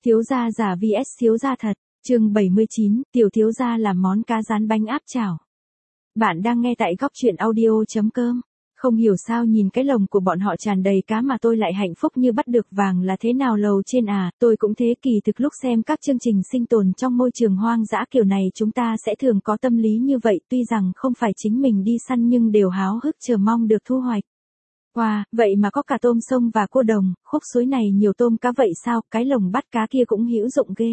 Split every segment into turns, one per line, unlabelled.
Thiếu gia giả vs thiếu gia thật, chương 79, tiểu thiếu gia làm món cá rán bánh áp chảo. Bạn đang nghe tại góc truyện audio.com. Không hiểu sao nhìn cái lồng của bọn họ tràn đầy cá mà tôi lại hạnh phúc như bắt được vàng là thế nào lầu trên à, tôi cũng thế. Kỳ thực lúc xem các chương trình sinh tồn trong môi trường hoang dã kiểu này chúng ta sẽ thường có tâm lý như vậy, tuy rằng không phải chính mình đi săn nhưng đều háo hức chờ mong được thu hoạch. Wow, vậy mà có cả tôm sông và cua đồng, khúc suối này nhiều tôm cá vậy sao, cái lồng bắt cá kia cũng hữu dụng ghê.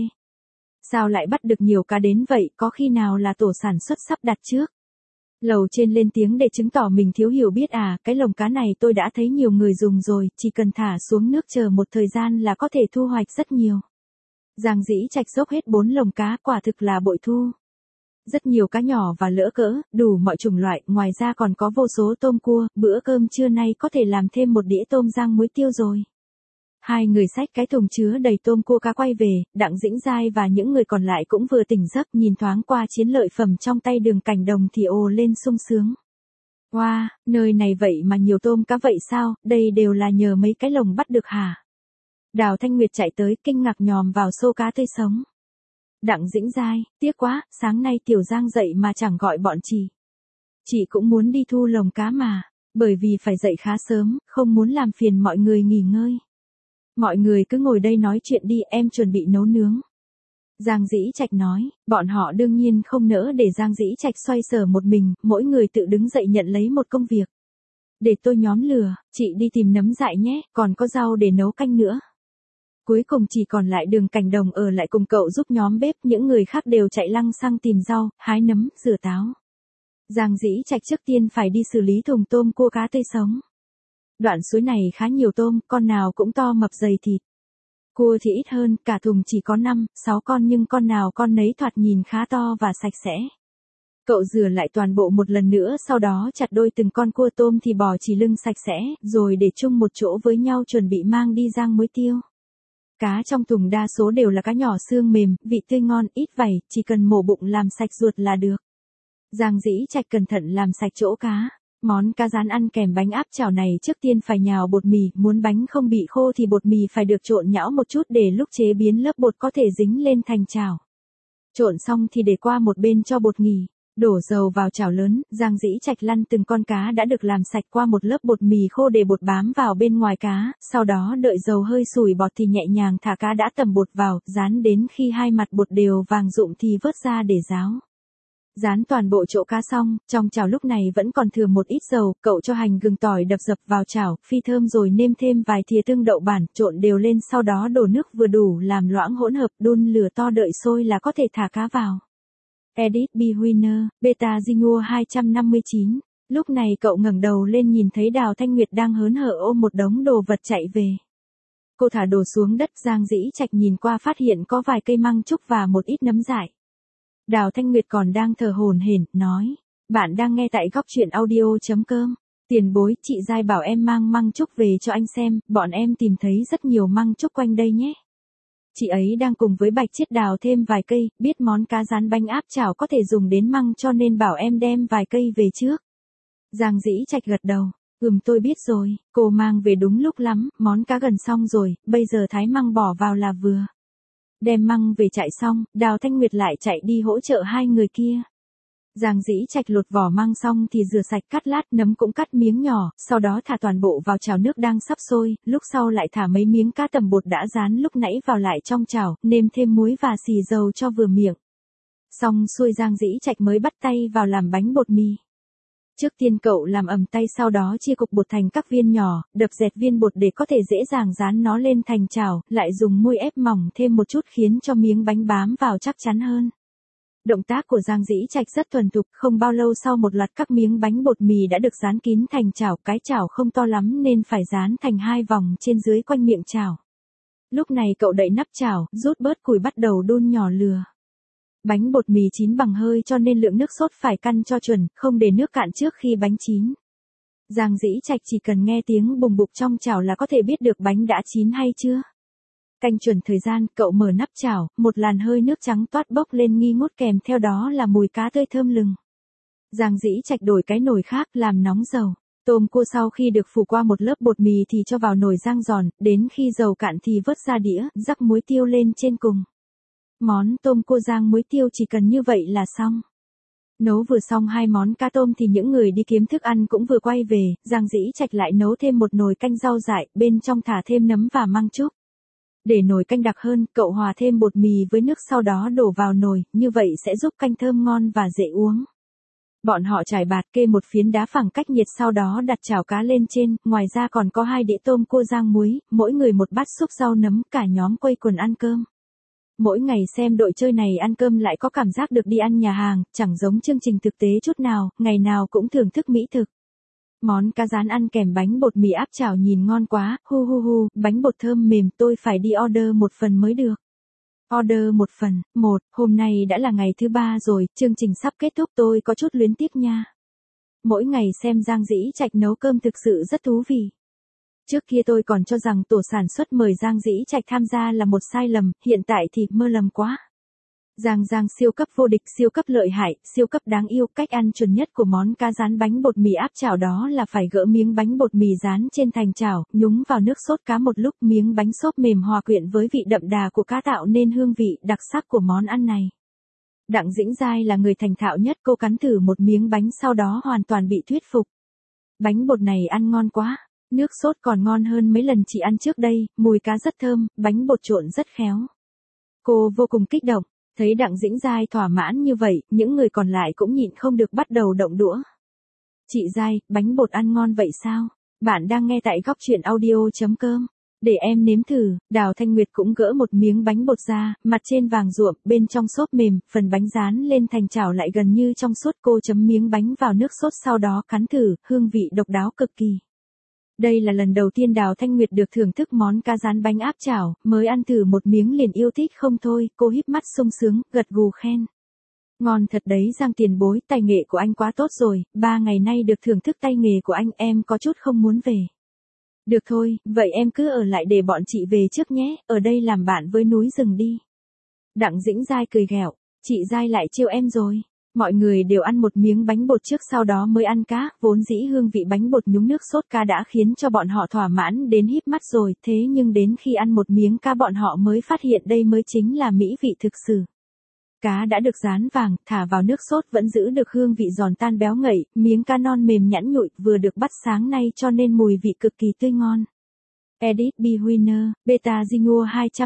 Sao lại bắt được nhiều cá đến vậy, có khi nào là tổ sản xuất sắp đặt trước? Lầu trên lên tiếng để chứng tỏ mình thiếu hiểu biết à, cái lồng cá này tôi đã thấy nhiều người dùng rồi, chỉ cần thả xuống nước chờ một thời gian là có thể thu hoạch rất nhiều. Giang Dĩ Trạch dốc hết 4 lồng cá, quả thực là bội thu. Rất nhiều cá nhỏ và lỡ cỡ, đủ mọi chủng loại, ngoài ra còn có vô số tôm cua, bữa cơm trưa nay có thể làm thêm một đĩa tôm rang muối tiêu rồi. Hai người xách cái thùng chứa đầy tôm cua cá quay về, Đặng Dĩnh Giai và những người còn lại cũng vừa tỉnh giấc, nhìn thoáng qua chiến lợi phẩm trong tay Đường Cảnh Đồng thì ồ lên sung sướng. Wow, nơi này vậy mà nhiều tôm cá vậy sao, đây đều là nhờ mấy cái lồng bắt được hả? Đào Thanh Nguyệt chạy tới kinh ngạc nhòm vào xô cá tươi sống. Đặng Dĩnh Giai, tiếc quá, sáng nay Tiểu Giang dậy mà chẳng gọi bọn chị. Chị cũng muốn đi thu lồng cá mà, bởi vì phải dậy khá sớm, không muốn làm phiền mọi người nghỉ ngơi. Mọi người cứ ngồi đây nói chuyện đi, em chuẩn bị nấu nướng. Giang Dĩ Trạch nói, bọn họ đương nhiên không nỡ để Giang Dĩ Trạch xoay sở một mình, mỗi người tự đứng dậy nhận lấy một công việc. Để tôi nhóm lửa, chị đi tìm nấm dại nhé, còn có rau để nấu canh nữa. Cuối cùng chỉ còn lại Đường Cảnh Đồng ở lại cùng cậu giúp nhóm bếp, những người khác đều chạy lăng xăng tìm rau, hái nấm, rửa táo. Giang Dĩ Trạch trước tiên phải đi xử lý thùng tôm cua cá tươi sống. Đoạn suối này khá nhiều tôm, con nào cũng to mập dày thịt. Cua thì ít hơn, cả thùng chỉ có 5-6 con nhưng con nào con nấy thoạt nhìn khá to và sạch sẽ. Cậu rửa lại toàn bộ một lần nữa, sau đó chặt đôi từng con cua, tôm thì bỏ chỉ lưng sạch sẽ, rồi để chung một chỗ với nhau chuẩn bị mang đi rang muối tiêu. Cá trong thùng đa số đều là cá nhỏ xương mềm, vị tươi ngon, ít vảy, chỉ cần mổ bụng làm sạch ruột là được. Giang Dĩ Trạch cẩn thận làm sạch chỗ cá. Món cá rán ăn kèm bánh áp chảo này trước tiên phải nhào bột mì, muốn bánh không bị khô thì bột mì phải được trộn nhão một chút để lúc chế biến lớp bột có thể dính lên thành chảo. Trộn xong thì để qua một bên cho bột nghỉ. Đổ dầu vào chảo lớn, Giang Dĩ Trạch lăn từng con cá đã được làm sạch qua một lớp bột mì khô để bột bám vào bên ngoài cá, sau đó đợi dầu hơi sủi bọt thì nhẹ nhàng thả cá đã tẩm bột vào, rán đến khi hai mặt bột đều vàng rụm thì vớt ra để ráo. Rán toàn bộ chỗ cá xong, trong chảo lúc này vẫn còn thừa một ít dầu, cậu cho hành gừng tỏi đập dập vào chảo, phi thơm rồi nêm thêm vài thìa tương đậu bản, trộn đều lên, sau đó đổ nước vừa đủ làm loãng hỗn hợp, đun lửa to đợi sôi là có thể thả cá vào. Edit B. Winner, Beta Zinua 259. Lúc này cậu ngẩng đầu lên nhìn thấy Đào Thanh Nguyệt đang hớn hở ôm một đống đồ vật chạy về. Cô thả đồ xuống đất, Giang Dĩ Trạch nhìn qua phát hiện có vài cây măng trúc và một ít nấm dại. Đào Thanh Nguyệt còn đang thở hổn hển, nói, bạn đang nghe tại góc truyện audio.com. Tiền bối, chị Giai bảo em mang măng trúc về cho anh xem, bọn em tìm thấy rất nhiều măng trúc quanh đây nhé. Chị ấy đang cùng với Bạch Chiết đào thêm vài cây, biết món cá rán bánh áp chảo có thể dùng đến măng cho nên bảo em đem vài cây về trước. Giang Dĩ Trạch gật đầu, tôi biết rồi, cô mang về đúng lúc lắm, món cá gần xong rồi, bây giờ thái măng bỏ vào là vừa. Đem măng về chạy xong, Đào Thanh Nguyệt lại chạy đi hỗ trợ hai người kia. Giang Dĩ Trạch lột vỏ măng xong thì rửa sạch, cắt lát, nấm cũng cắt miếng nhỏ, sau đó thả toàn bộ vào chảo nước đang sắp sôi, lúc sau lại thả mấy miếng cá tẩm bột đã rán lúc nãy vào lại trong chảo, nêm thêm muối và xì dầu cho vừa miệng. Xong xuôi Giang Dĩ Trạch mới bắt tay vào làm bánh bột mì. Trước tiên cậu làm ẩm tay, sau đó chia cục bột thành các viên nhỏ, đập dẹt viên bột để có thể dễ dàng dán nó lên thành chảo, lại dùng môi ép mỏng thêm một chút khiến cho miếng bánh bám vào chắc chắn hơn. Động tác của Giang Dĩ Trạch rất thuần thục, không bao lâu sau một loạt các miếng bánh bột mì đã được dán kín thành chảo, cái chảo không to lắm nên phải dán thành 2 vòng trên dưới quanh miệng chảo. Lúc này cậu đậy nắp chảo, rút bớt củi bắt đầu đun nhỏ lửa. Bánh bột mì chín bằng hơi cho nên lượng nước sốt phải căn cho chuẩn, không để nước cạn trước khi bánh chín. Giang Dĩ Trạch chỉ cần nghe tiếng bùng bục trong chảo là có thể biết được bánh đã chín hay chưa. Canh chuẩn thời gian, cậu mở nắp chảo, một làn hơi nước trắng toát bốc lên nghi ngút, kèm theo đó là mùi cá tươi thơm lừng. Giang Dĩ Trạch đổi cái nồi khác, làm nóng dầu. Tôm cua sau khi được phủ qua một lớp bột mì thì cho vào nồi rang giòn, đến khi dầu cạn thì vớt ra đĩa, rắc muối tiêu lên trên cùng. Món tôm cua rang muối tiêu chỉ cần như vậy là xong. Nấu vừa xong hai món cá tôm thì những người đi kiếm thức ăn cũng vừa quay về, Giang Dĩ Trạch lại nấu thêm một nồi canh rau dại, bên trong thả thêm nấm và măng trúc. Để nồi canh đặc hơn, cậu hòa thêm bột mì với nước sau đó đổ vào nồi, như vậy sẽ giúp canh thơm ngon và dễ uống. Bọn họ trải bạt kê một phiến đá phẳng cách nhiệt sau đó đặt chảo cá lên trên, ngoài ra còn có 2 đĩa tôm cua rang muối, mỗi người một bát súp rau nấm, cả nhóm quây quần ăn cơm. Mỗi ngày xem đội chơi này ăn cơm lại có cảm giác được đi ăn nhà hàng, chẳng giống chương trình thực tế chút nào, ngày nào cũng thưởng thức mỹ thực. Món cá rán ăn kèm bánh bột mì áp chảo nhìn ngon quá, hu hu hu, bánh bột thơm mềm, tôi phải đi order một phần mới được. Order một phần, hôm nay đã là ngày thứ 3 rồi, chương trình sắp kết thúc tôi có chút luyến tiếc nha. Mỗi ngày xem Giang Dĩ Trạch nấu cơm thực sự rất thú vị. Trước kia tôi còn cho rằng tổ sản xuất mời Giang Dĩ Trạch tham gia là một sai lầm, hiện tại thì mơ lầm quá. Giang siêu cấp vô địch, siêu cấp lợi hại, siêu cấp đáng yêu, cách ăn chuẩn nhất của món cá rán bánh bột mì áp chảo đó là phải gỡ miếng bánh bột mì rán trên thành chảo, nhúng vào nước sốt cá một lúc, miếng bánh xốp mềm hòa quyện với vị đậm đà của cá tạo nên hương vị đặc sắc của món ăn này. Đặng Dĩnh Giai là người thành thạo nhất, cô cắn thử một miếng bánh sau đó hoàn toàn bị thuyết phục. Bánh bột này ăn ngon quá, nước sốt còn ngon hơn mấy lần chị ăn trước đây, mùi cá rất thơm, bánh bột trộn rất khéo. Cô vô cùng kích động. Thấy Đặng Dĩnh Giai thỏa mãn như vậy, những người còn lại cũng nhịn không được bắt đầu động đũa. Chị Giai, bánh bột ăn ngon vậy sao? Bạn đang nghe tại góc truyện audio.com. Để em nếm thử, Đào Thanh Nguyệt cũng gỡ một miếng bánh bột ra, mặt trên vàng ruộm, bên trong xốp mềm, phần bánh rán lên thành chảo lại gần như trong suốt. Cô chấm miếng bánh vào nước sốt sau đó cắn thử, hương vị độc đáo cực kỳ. Đây là lần đầu tiên Đào Thanh Nguyệt được thưởng thức món cá rán bánh áp chảo, mới ăn thử một miếng liền yêu thích không thôi, cô híp mắt sung sướng, gật gù khen. Ngon thật đấy Giang tiền bối, tài nghệ của anh quá tốt rồi, 3 ngày nay được thưởng thức tay nghề của anh, em có chút không muốn về. Được thôi, vậy em cứ ở lại để bọn chị về trước nhé, ở đây làm bạn với núi rừng đi. Đặng Dĩnh Giai cười ghẹo, chị Giai lại trêu em rồi. Mọi người đều ăn một miếng bánh bột trước sau đó mới ăn cá, vốn dĩ hương vị bánh bột nhúng nước sốt cá đã khiến cho bọn họ thỏa mãn đến híp mắt rồi, thế nhưng đến khi ăn một miếng cá bọn họ mới phát hiện đây mới chính là mỹ vị thực sự. Cá đã được rán vàng, thả vào nước sốt vẫn giữ được hương vị giòn tan béo ngậy, miếng cá non mềm nhẵn nhụi, vừa được bắt sáng nay cho nên mùi vị cực kỳ tươi ngon. Edit B. Winner, Beta Zinua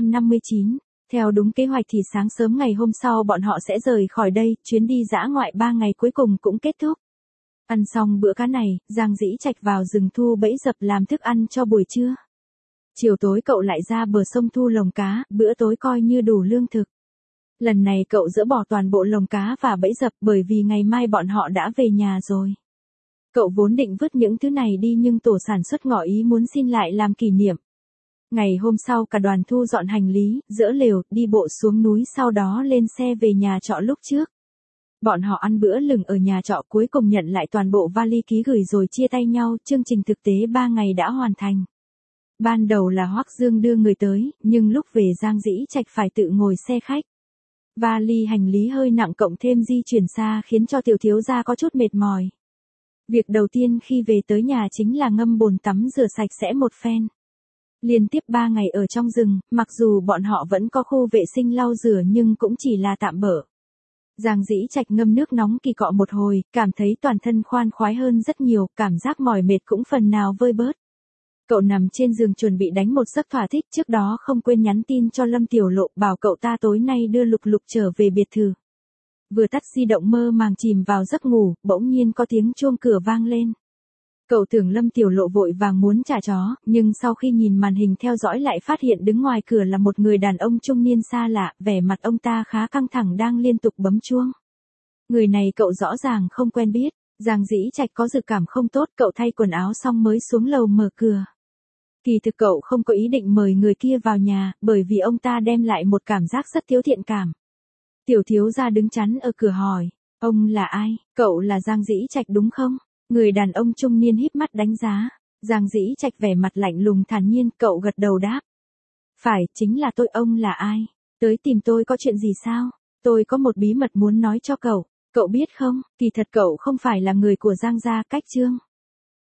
259. Theo đúng kế hoạch thì sáng sớm ngày hôm sau bọn họ sẽ rời khỏi đây, chuyến đi dã ngoại 3 ngày cuối cùng cũng kết thúc. Ăn xong bữa cá này, Giang Dĩ Trạch vào rừng thu bẫy dập làm thức ăn cho buổi trưa. Chiều tối cậu lại ra bờ sông thu lồng cá, bữa tối coi như đủ lương thực. Lần này cậu dỡ bỏ toàn bộ lồng cá và bẫy dập bởi vì ngày mai bọn họ đã về nhà rồi. Cậu vốn định vứt những thứ này đi nhưng tổ sản xuất ngỏ ý muốn xin lại làm kỷ niệm. Ngày hôm sau cả đoàn thu dọn hành lý, dỡ lều, đi bộ xuống núi sau đó lên xe về nhà trọ lúc trước. Bọn họ ăn bữa lừng ở nhà trọ cuối cùng nhận lại toàn bộ vali ký gửi rồi chia tay nhau, chương trình thực tế 3 ngày đã hoàn thành. Ban đầu là Hoắc Dương đưa người tới, nhưng lúc về Giang Dĩ Trạch phải tự ngồi xe khách. Vali hành lý hơi nặng cộng thêm di chuyển xa khiến cho tiểu thiếu gia có chút mệt mỏi. Việc đầu tiên khi về tới nhà chính là ngâm bồn tắm rửa sạch sẽ một phen. Liên tiếp 3 ngày ở trong rừng, mặc dù bọn họ vẫn có khu vệ sinh lau rửa nhưng cũng chỉ là tạm bợ. Giang Dĩ Trạch ngâm nước nóng kỳ cọ một hồi, cảm thấy toàn thân khoan khoái hơn rất nhiều, cảm giác mỏi mệt cũng phần nào vơi bớt. Cậu nằm trên giường chuẩn bị đánh một giấc thỏa thích, trước đó không quên nhắn tin cho Lâm Tiểu Lộ bảo cậu ta tối nay đưa Lục Lục trở về biệt thự. Vừa tắt di động mơ màng chìm vào giấc ngủ, bỗng nhiên có tiếng chuông cửa vang lên. Cậu tưởng Lâm Tiểu Lộ vội vàng muốn trả chó, nhưng sau khi nhìn màn hình theo dõi lại phát hiện đứng ngoài cửa là một người đàn ông trung niên xa lạ, vẻ mặt ông ta khá căng thẳng đang liên tục bấm chuông. Người này cậu rõ ràng không quen biết, Giang Dĩ Trạch có dự cảm không tốt, cậu thay quần áo xong mới xuống lầu mở cửa. Kỳ thực cậu không có ý định mời người kia vào nhà, bởi vì ông ta đem lại một cảm giác rất thiếu thiện cảm. Tiểu thiếu gia đứng chắn ở cửa hỏi, ông là ai, cậu là Giang Dĩ Trạch đúng không? Người đàn ông trung niên híp mắt đánh giá, Giang Dĩ Trạch vẻ mặt lạnh lùng thản nhiên, cậu gật đầu đáp. Phải, chính là tôi, ông là ai? Tới tìm tôi có chuyện gì sao? Tôi có một bí mật muốn nói cho cậu biết không, kỳ thật cậu không phải là người của Giang gia, cách Trương.